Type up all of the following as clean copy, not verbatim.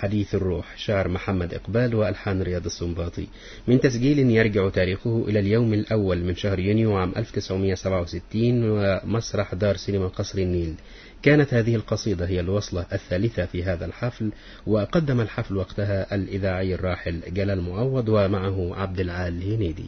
حديث الروح، شعر محمد إقبال وألحان رياض السنباطي، من تسجيل يرجع تاريخه إلى اليوم الأول من شهر يونيو عام 1967 ومسرح دار سينما قصر النيل. كانت هذه القصيدة هي الوصلة الثالثة في هذا الحفل، وقدم الحفل وقتها الإذاعي الراحل جلال معوض ومعه عبد العال هنيدي.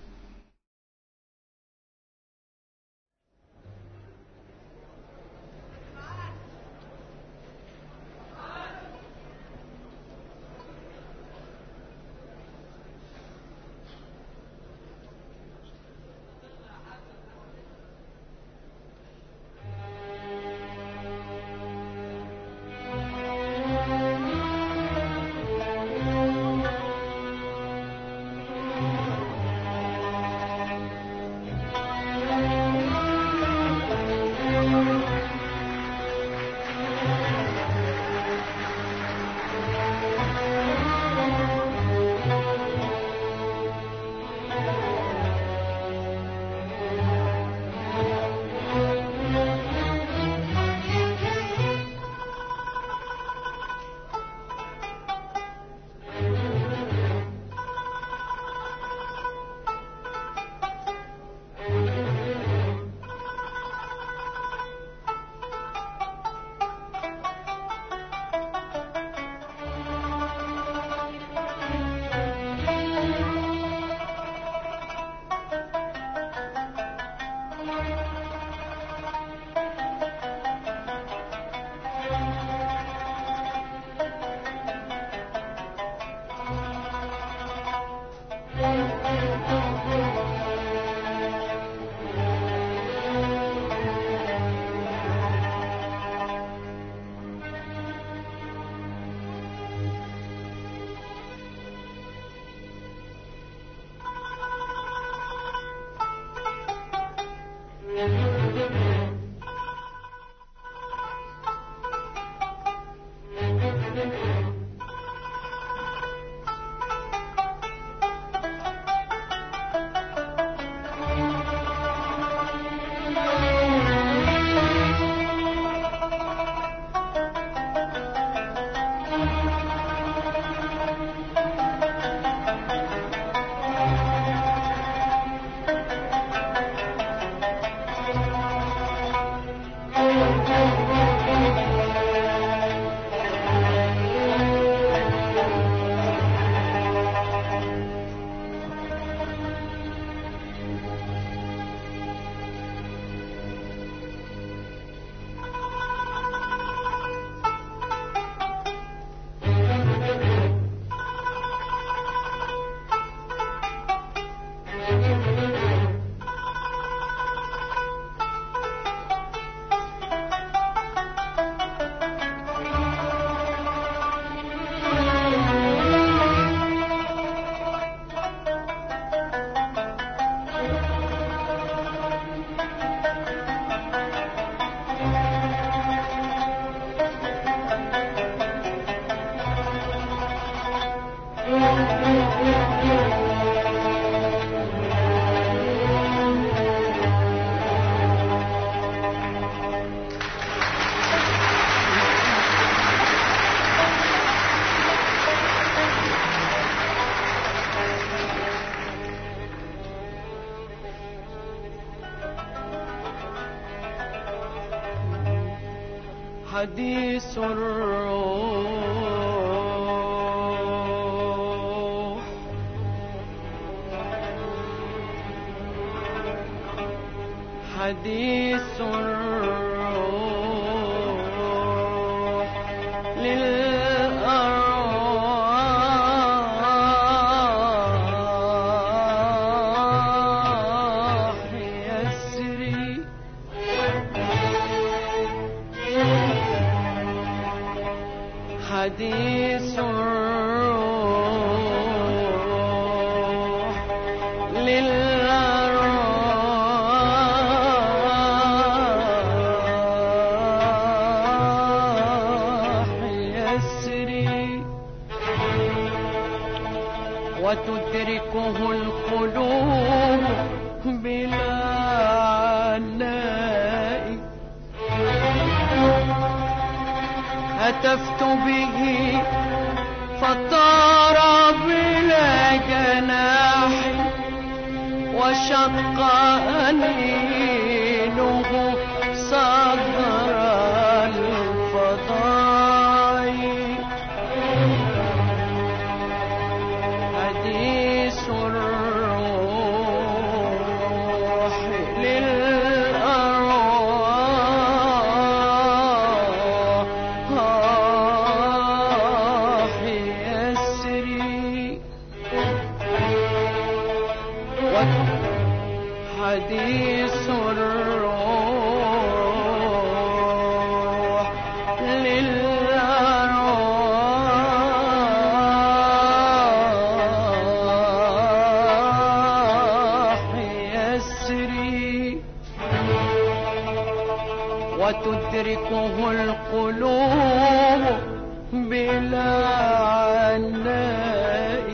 حديث الروح حديث الروح للأرواح يسري حديث الروح للأرواح يسري وتدركه القلوب بلا عناء هتفت به أنينه صدر الفضاء حديث الروح للأرواح يسري حديث الروح للأرواح يسري وتدركه القلوب بلا عناء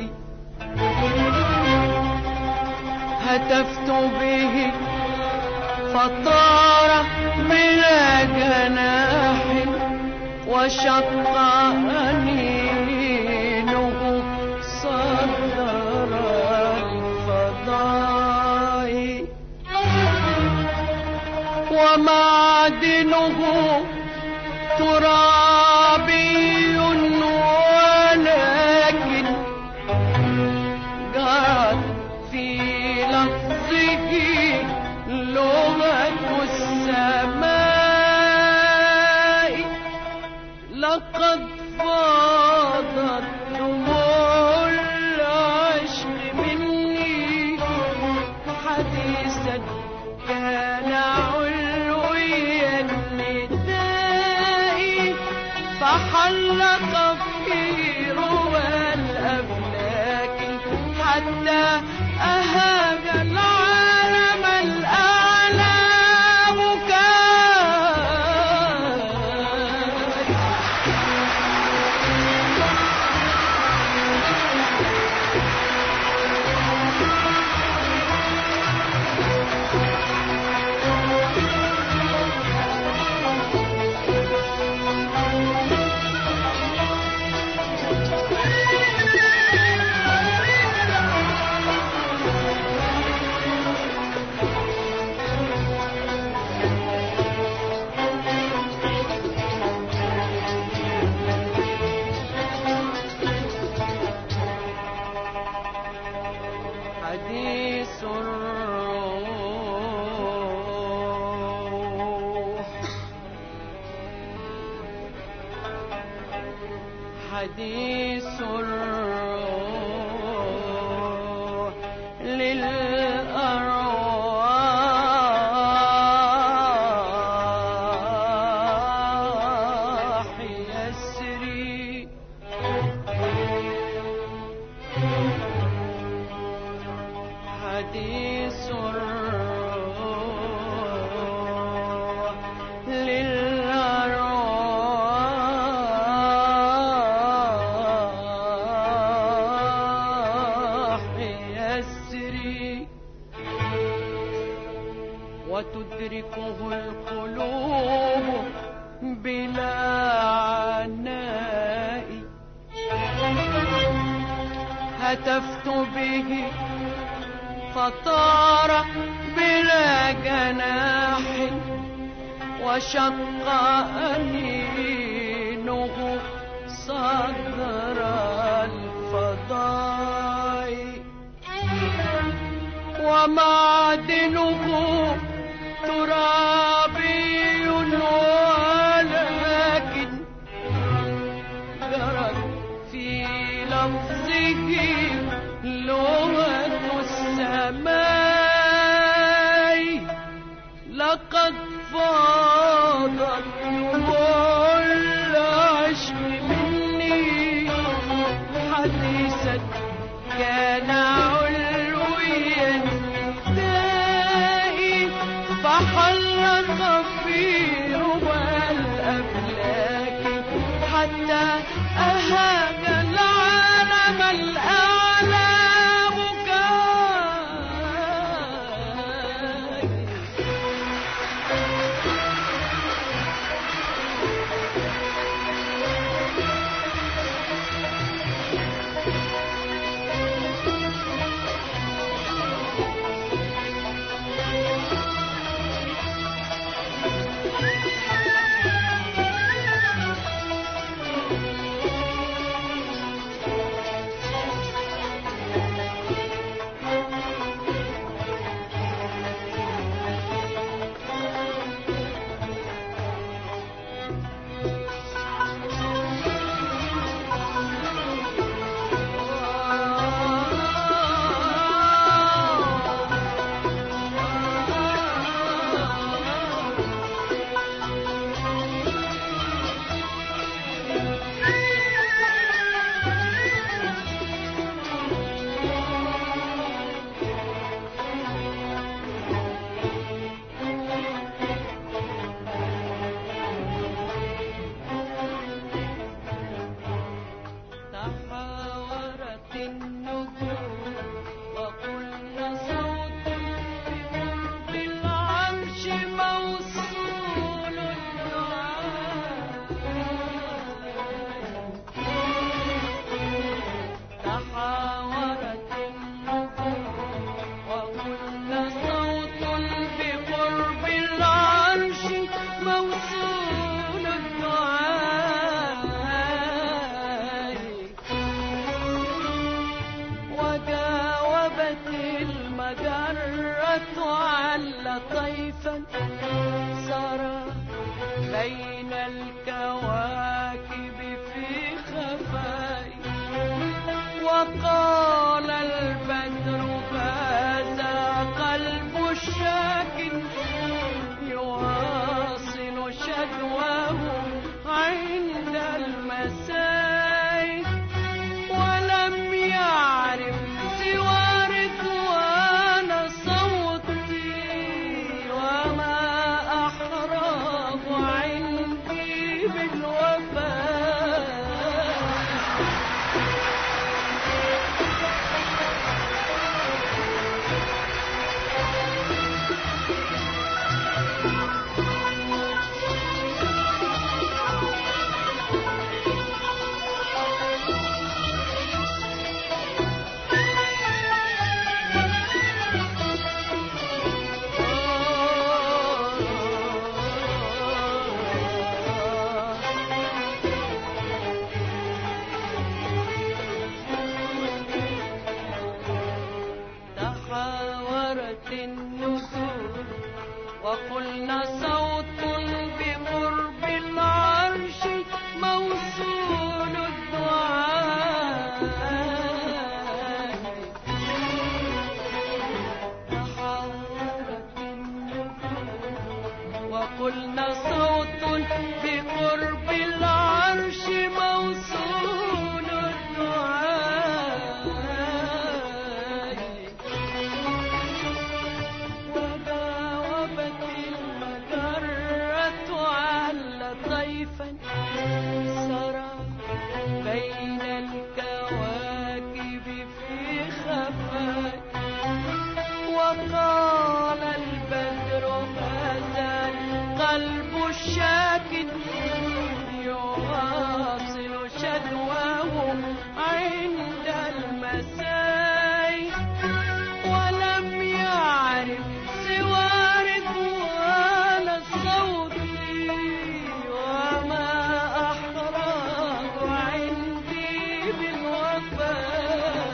هتفت به فطار بلا جناح وشق أنينه صدر الفضاء ومعدنه ترابي ولكن جرت في لفظه لغة السماء لقد فاضت دموع العشق مني حديثا كان علويا ندائي فحلق في روى الأفلاك حتى أهاج العالم الأعلى بكاء حديث الروح حديث الروح للأرواح يسري حديث الروح للأرواح يسري وتدركه القلوب بلا عناء هتفت به فطار بلا جناح وشق أنينه صدر الفضاء ومعدنه ترابي ولكن جرت في لفظه لغة السماء لقد فاضت دموع العشق مني حديثا كان علويا ندائي فحلق في روى الأفلاك حتى أهاج العالم الأعلى بكاء طيفا سرى بين الكواكب في خفاء، وقال البدر هذا قلب الشاك يواصل شدواه عند المساء، ولم يعرف سوى رضوان صوتي وما أحراه عندي بالوفاء. تحاورت النسور وقلنا صوت بقرب العرش موصول الدعاء. تحاورت النسور وقلنا صوت بقرب العرش موصول الدعاء، وجاوبت المجرة على طيفا سرى بين الكواكب في خفاء، وقال البدر هذا قلب الشاك يواصل شدواه عند المساء، ولم يعرف سوى رضوان صوتي وما أحراه عندي بالوفاء.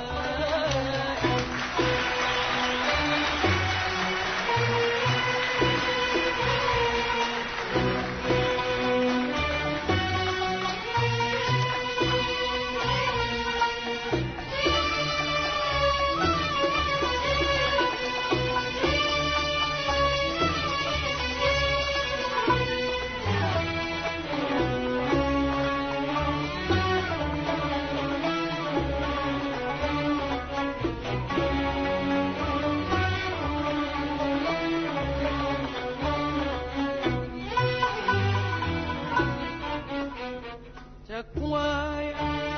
شكواي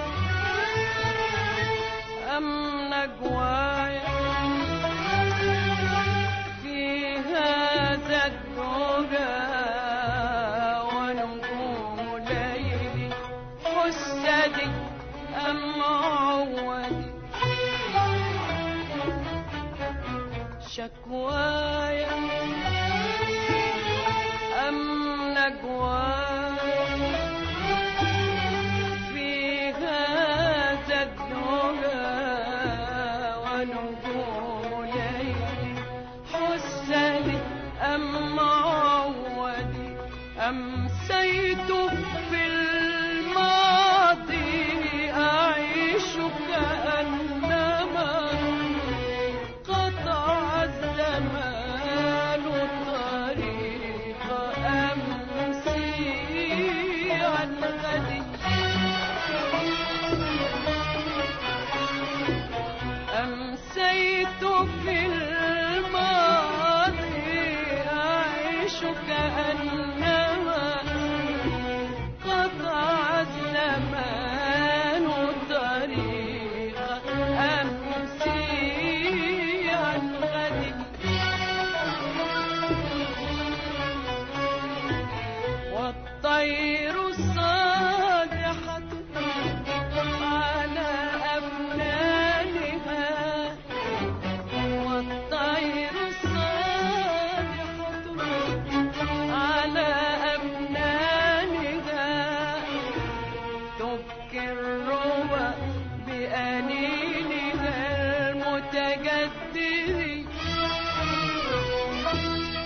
أم نجواي في هذا الدجى ونجوم ليل حسدي أم عودي. شكواي أم نجواي في هذا الدجى ونجوم ليل حسدي أم عودي. أمسيت في الماضي أعيش كأنما قطع الزمان طريق أمسي عن غدي. أمسيت في الماضي أعيش كأنما قطع الزمان طريق أمسي عن غدي. والطير الصادحة على أبنانها، والطير الصادحة على أبنانها تبكي الروى بأنينها المتجدد.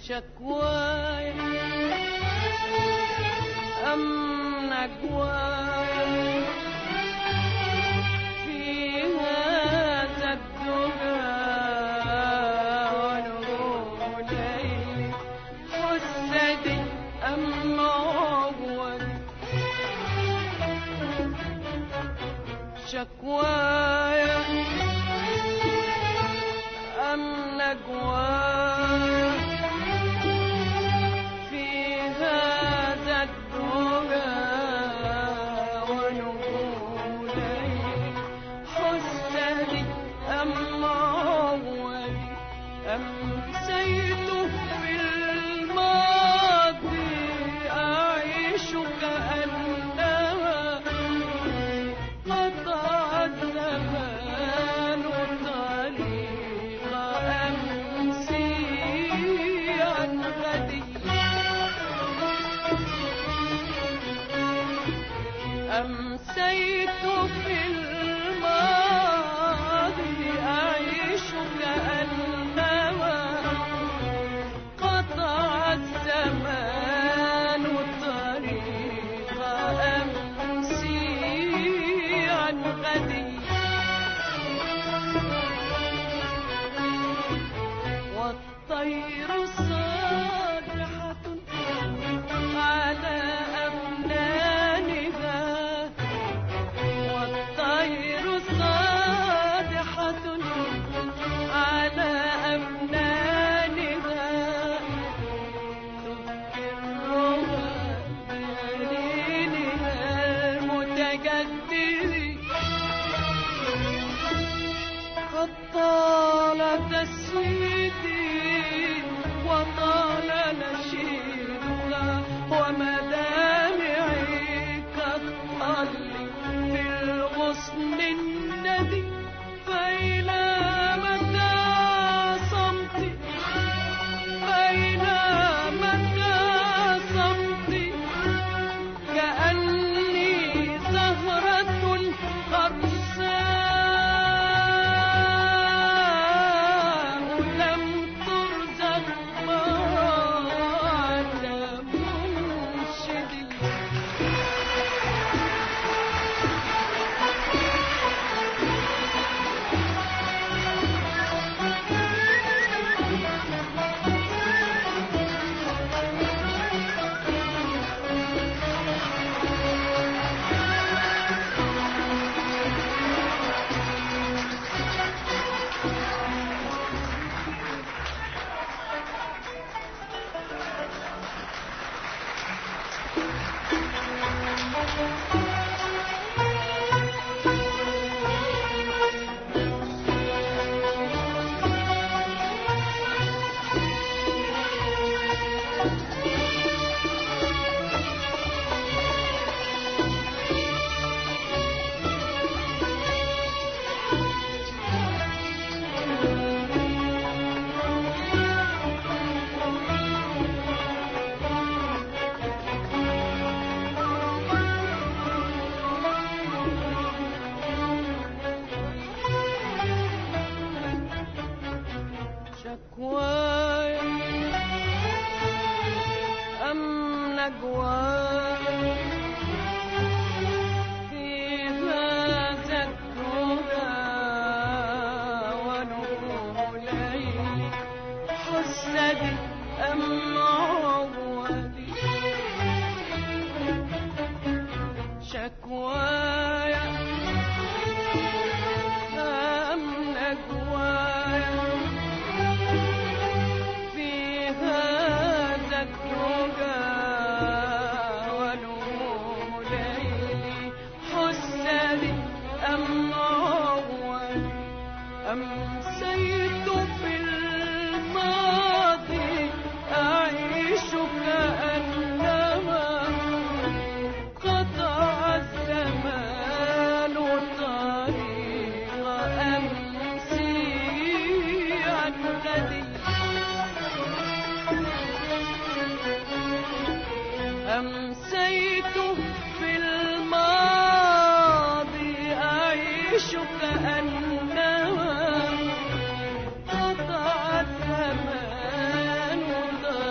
شكواي أم نجواي في هذا الدجى ونور ليلي حسدي أم عودي شكواي أم نجواي في هذا الدجى ونور ليلي حسدي أم عودي أمسيت في الماضي أعيش كأنها قطع الزمان طريق أمسي عن غدي أمسيت في الماضي أعيش كأنما قطع الزمان طريق أمسي عن غدي والطير صالحة على أبنانها والطير صالحة على أبنانها تذكرها بأنينها المتجدد قد طال تسويدي وطال نشيدها ومدامعي كالطل في الغصن الندي فإلى متى صمتي فإلى متى صمتي كأني زهرة قرصاء لم ترزق بعد منشدي شكواي أم نجواي في هذا الدجى ونور ليلي حسدي أم عودي شكواي أم نجواي في هذا الدجى ونور ليلي حسدي أم عودي أمسيت في الماضي أعيش كأنما قطع الزمان طريق أمسي عن غدي أمسيت في الماضي أعيش كأنما قطع الزمان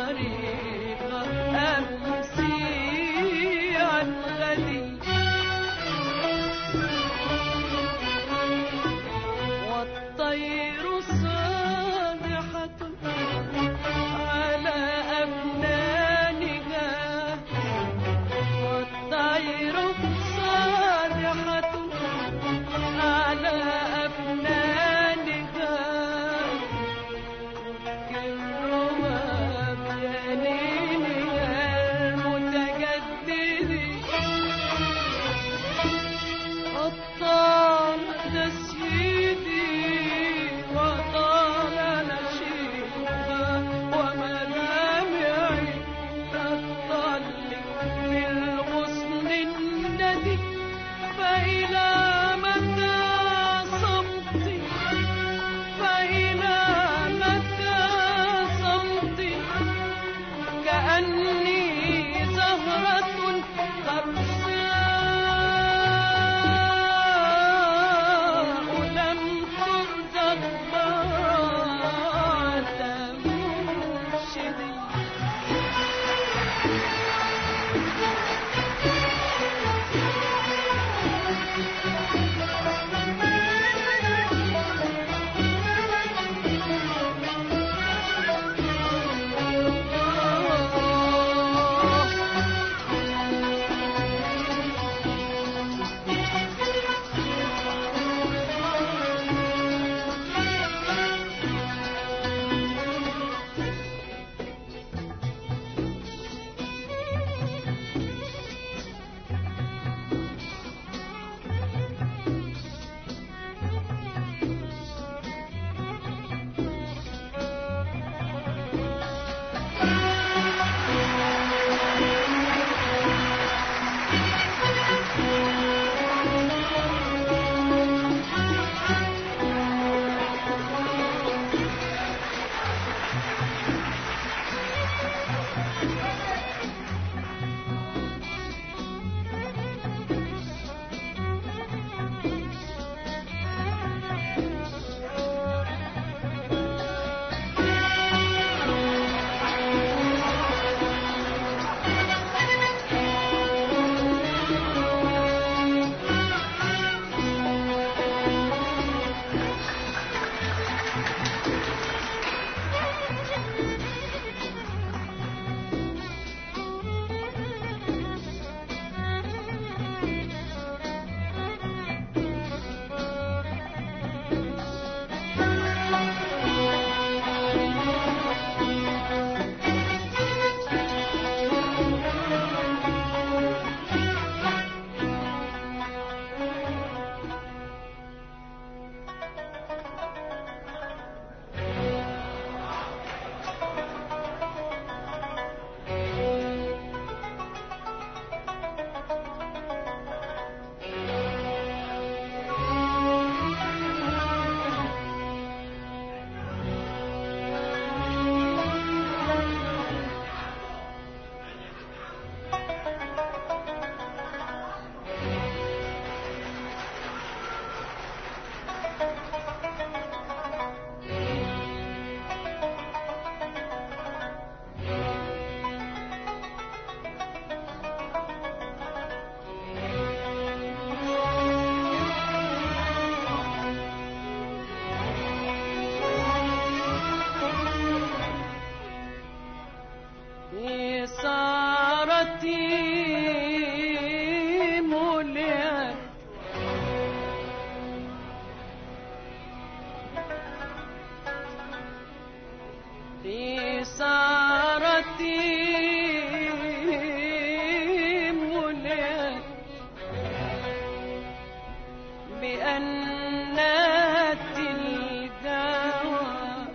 بأنات الجوى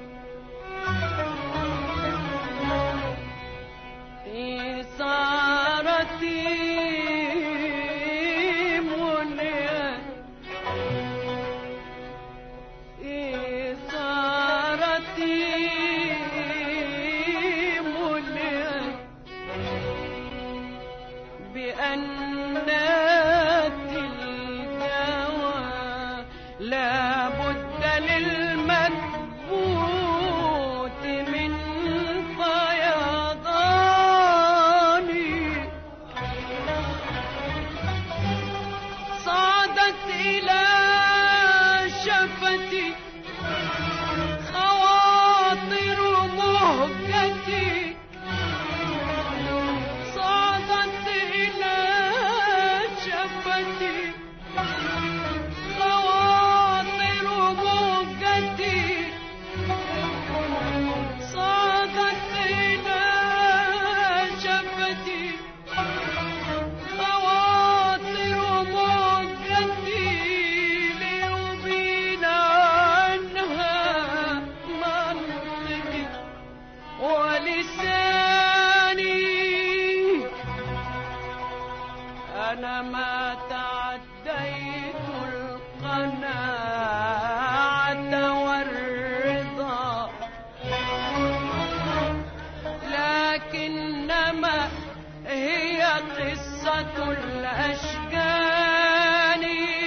إثارتي منيت إثارتي منيت بأنات الجوى لا بد للمكبوت من فيضان صعدت إلى شفتي خواطر مهجتي صعدت إلى شفتي خواطر مهجتي صعدت إلى شفتي خواطر مهجتي لأبين عنها منطقي ولساني أنا ما تعديت القناعة والرضا لكنما هي قصة الأشجان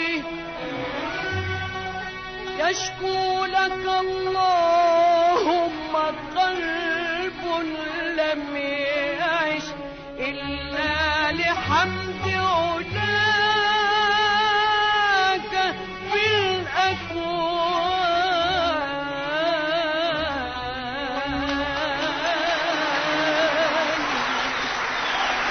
يشكو لك اللهم قلب لم يعش إلا لحمد علاك في الأكوان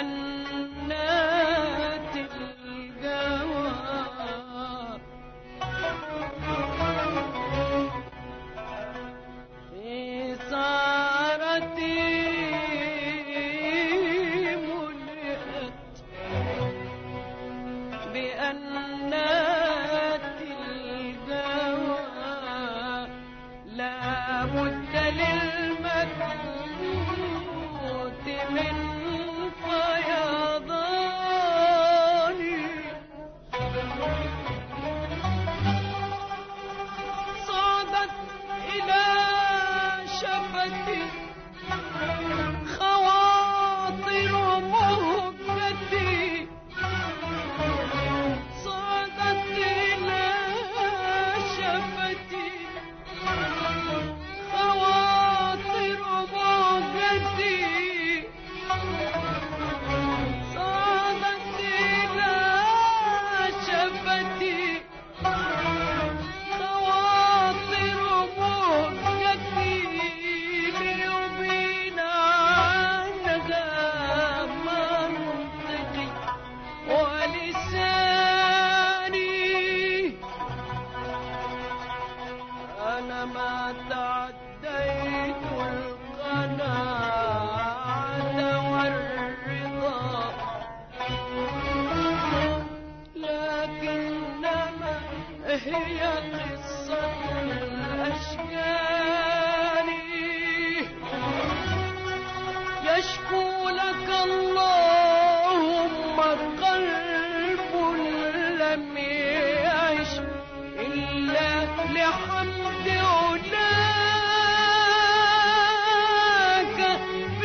جنات الجوى في سهرتي ملئت بأنات الجوى لا بد للمكبوت من فيضان صعدت إلى شفتي خواطر مهجتي صعدت إلى شفتي خواطر مهجتي صعدت إلى شفتي خواطر مهجتي ليبين عنها منطقي ولساني أنا ما تعديت القناعة والرضا لكنما هي قصة الأشجار يشكو لك اللهم قلب لم يعش إلا لحمد علاك في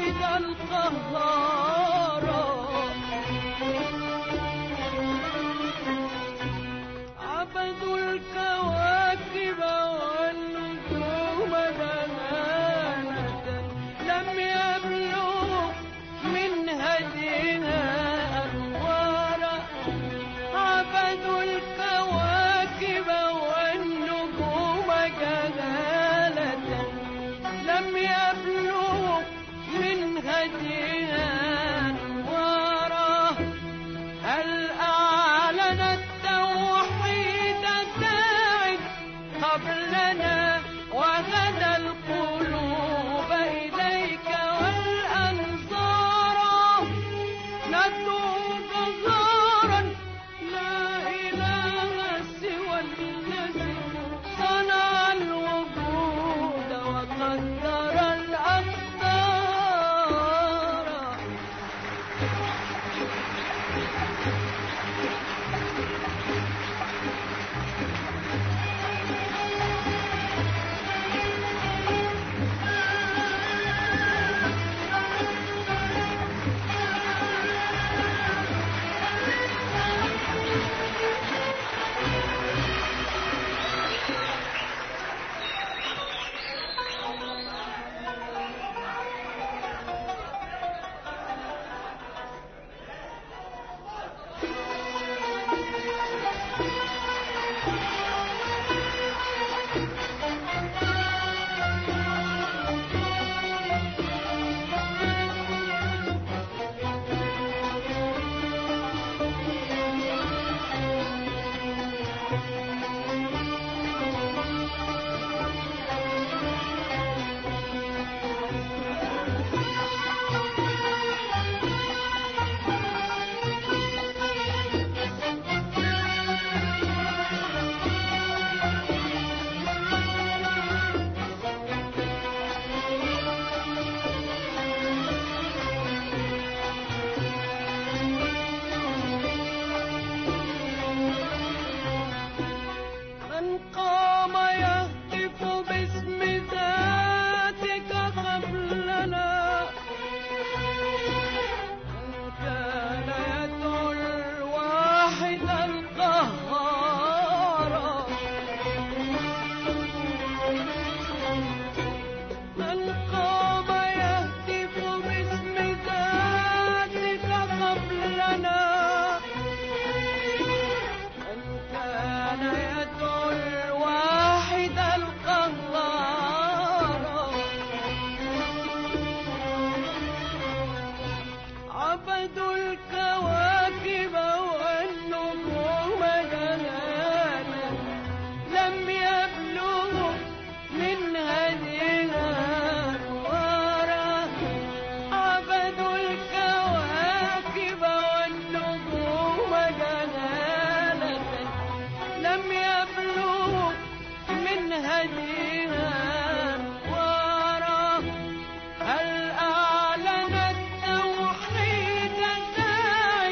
هل أعلن التوحيد داعٍ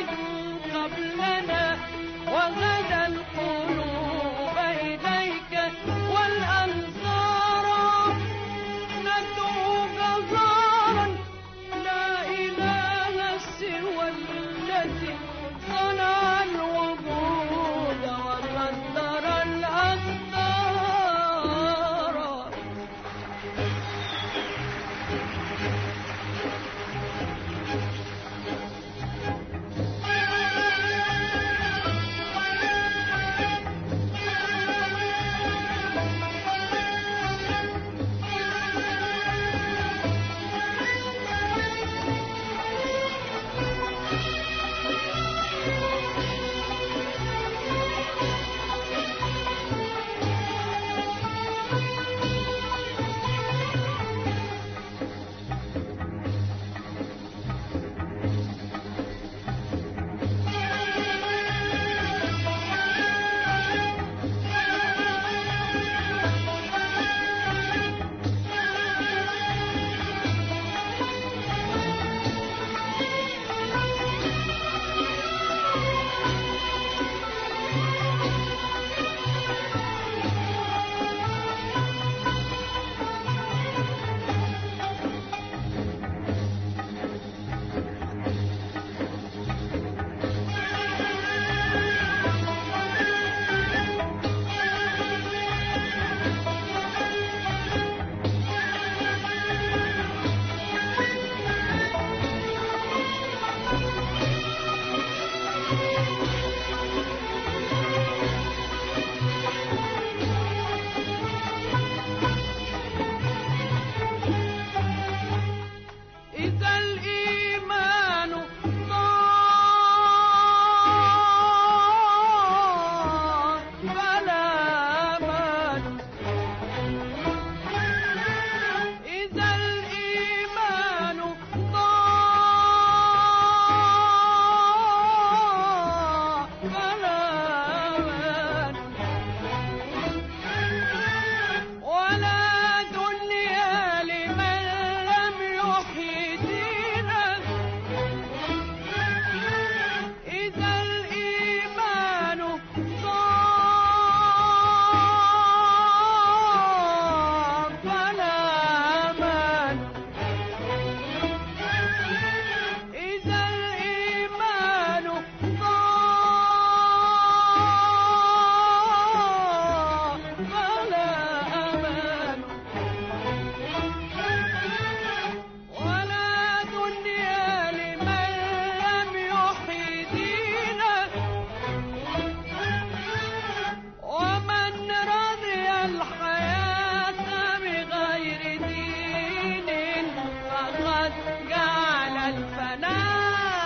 جعل الفناء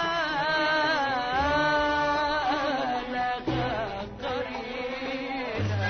لها قرينا.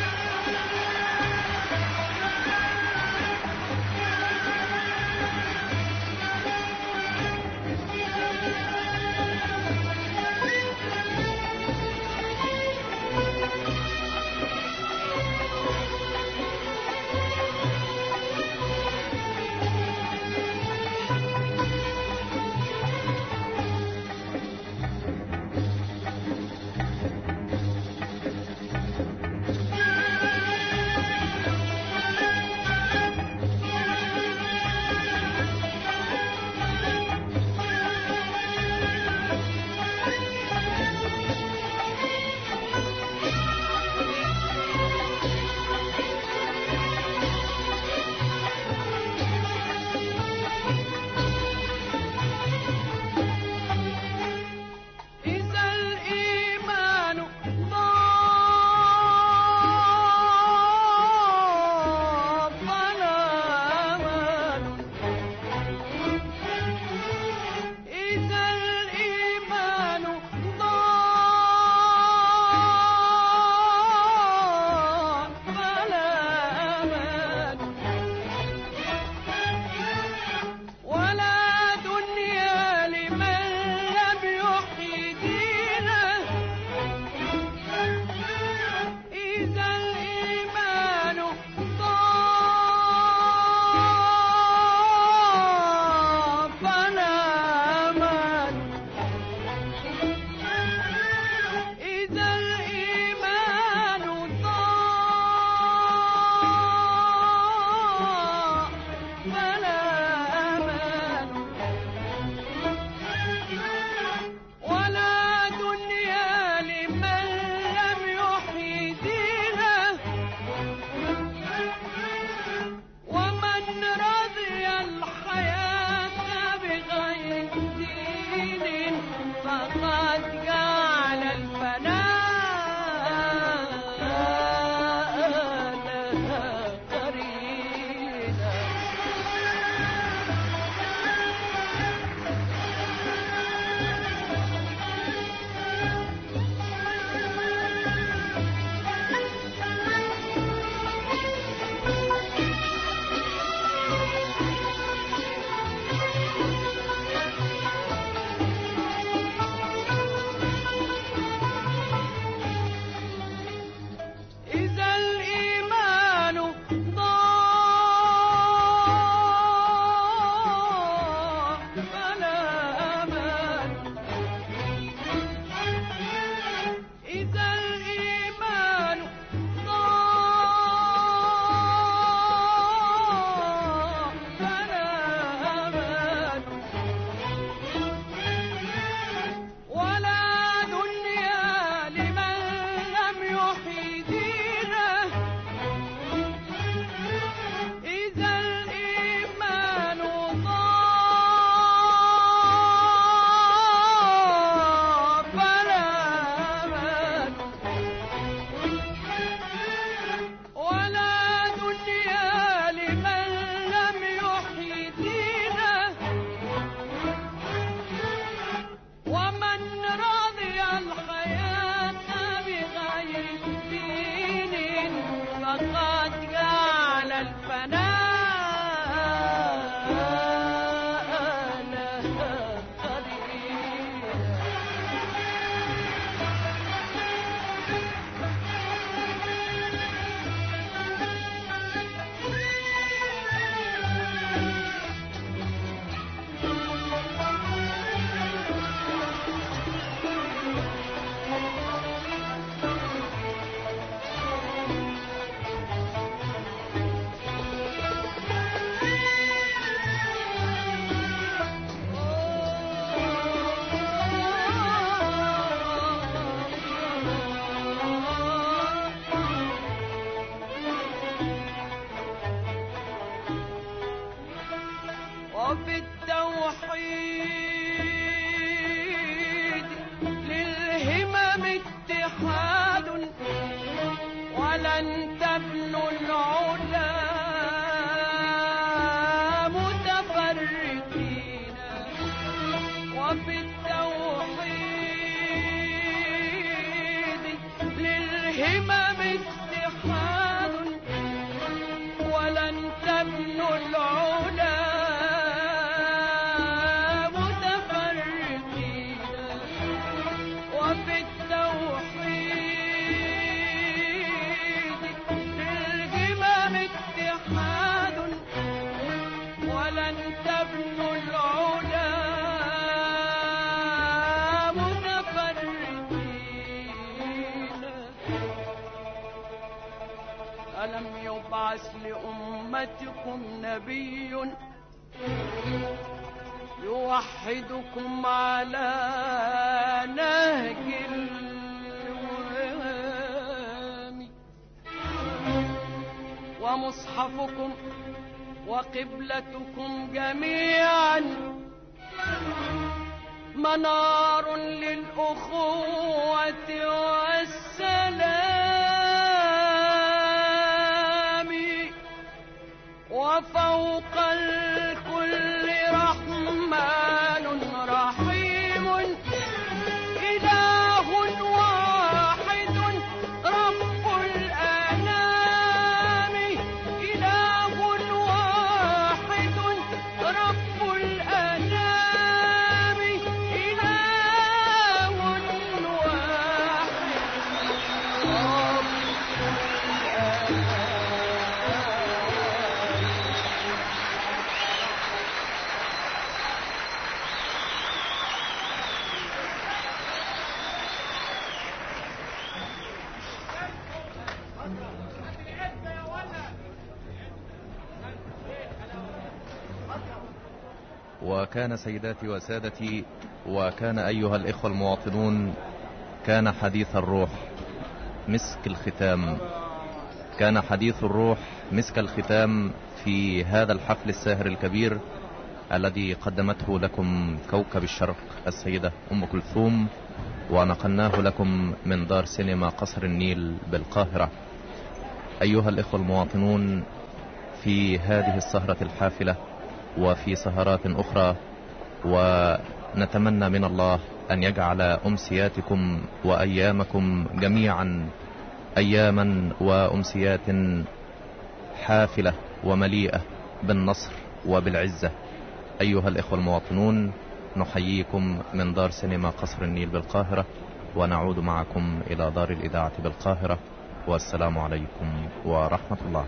وبالتوحيد للهمم اتحاد ولن تبلو العلا متفرقين يبعث لأمتكم نبي يوحدكم على نهج الوهام، ومصحفكم وقبلتكم جميعا منار للأخوة والسلام، وفوق الكل رحمن رحيم، إله واحد رب الأنام، إله واحد رب الأنام، إله واحد رب وكان سيداتي وسادتي، وكان أيها الإخوة المواطنون، كان حديث الروح مسك الختام، كان حديث الروح مسك الختام في هذا الحفل الساهر الكبير الذي قدمته لكم كوكب الشرق السيدة أم كلثوم، ونقلناه لكم من دار سينما قصر النيل بالقاهرة. أيها الإخوة المواطنون، في هذه السهرة الحافلة وفي سهرات أخرى، ونتمنى من الله أن يجعل أمسياتكم وأيامكم جميعا أياما وأمسيات حافلة ومليئة بالنصر وبالعزة. أيها الإخوة المواطنون، نحييكم من دار سينما قصر النيل بالقاهرة، ونعود معكم إلى دار الإذاعة بالقاهرة، والسلام عليكم ورحمة الله.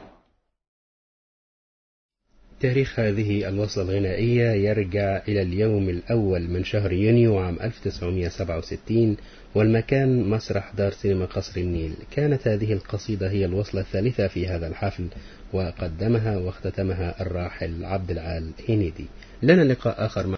تاريخ هذه الوصلة الغنائية يرجع إلى اليوم الأول من شهر يونيو عام 1967، والمكان مسرح دار سينما قصر النيل. كانت هذه القصيدة هي الوصلة الثالثة في هذا الحفل، وقدمها واختتمها الراحل عبد العال هنيدي. لنا لقاء آخر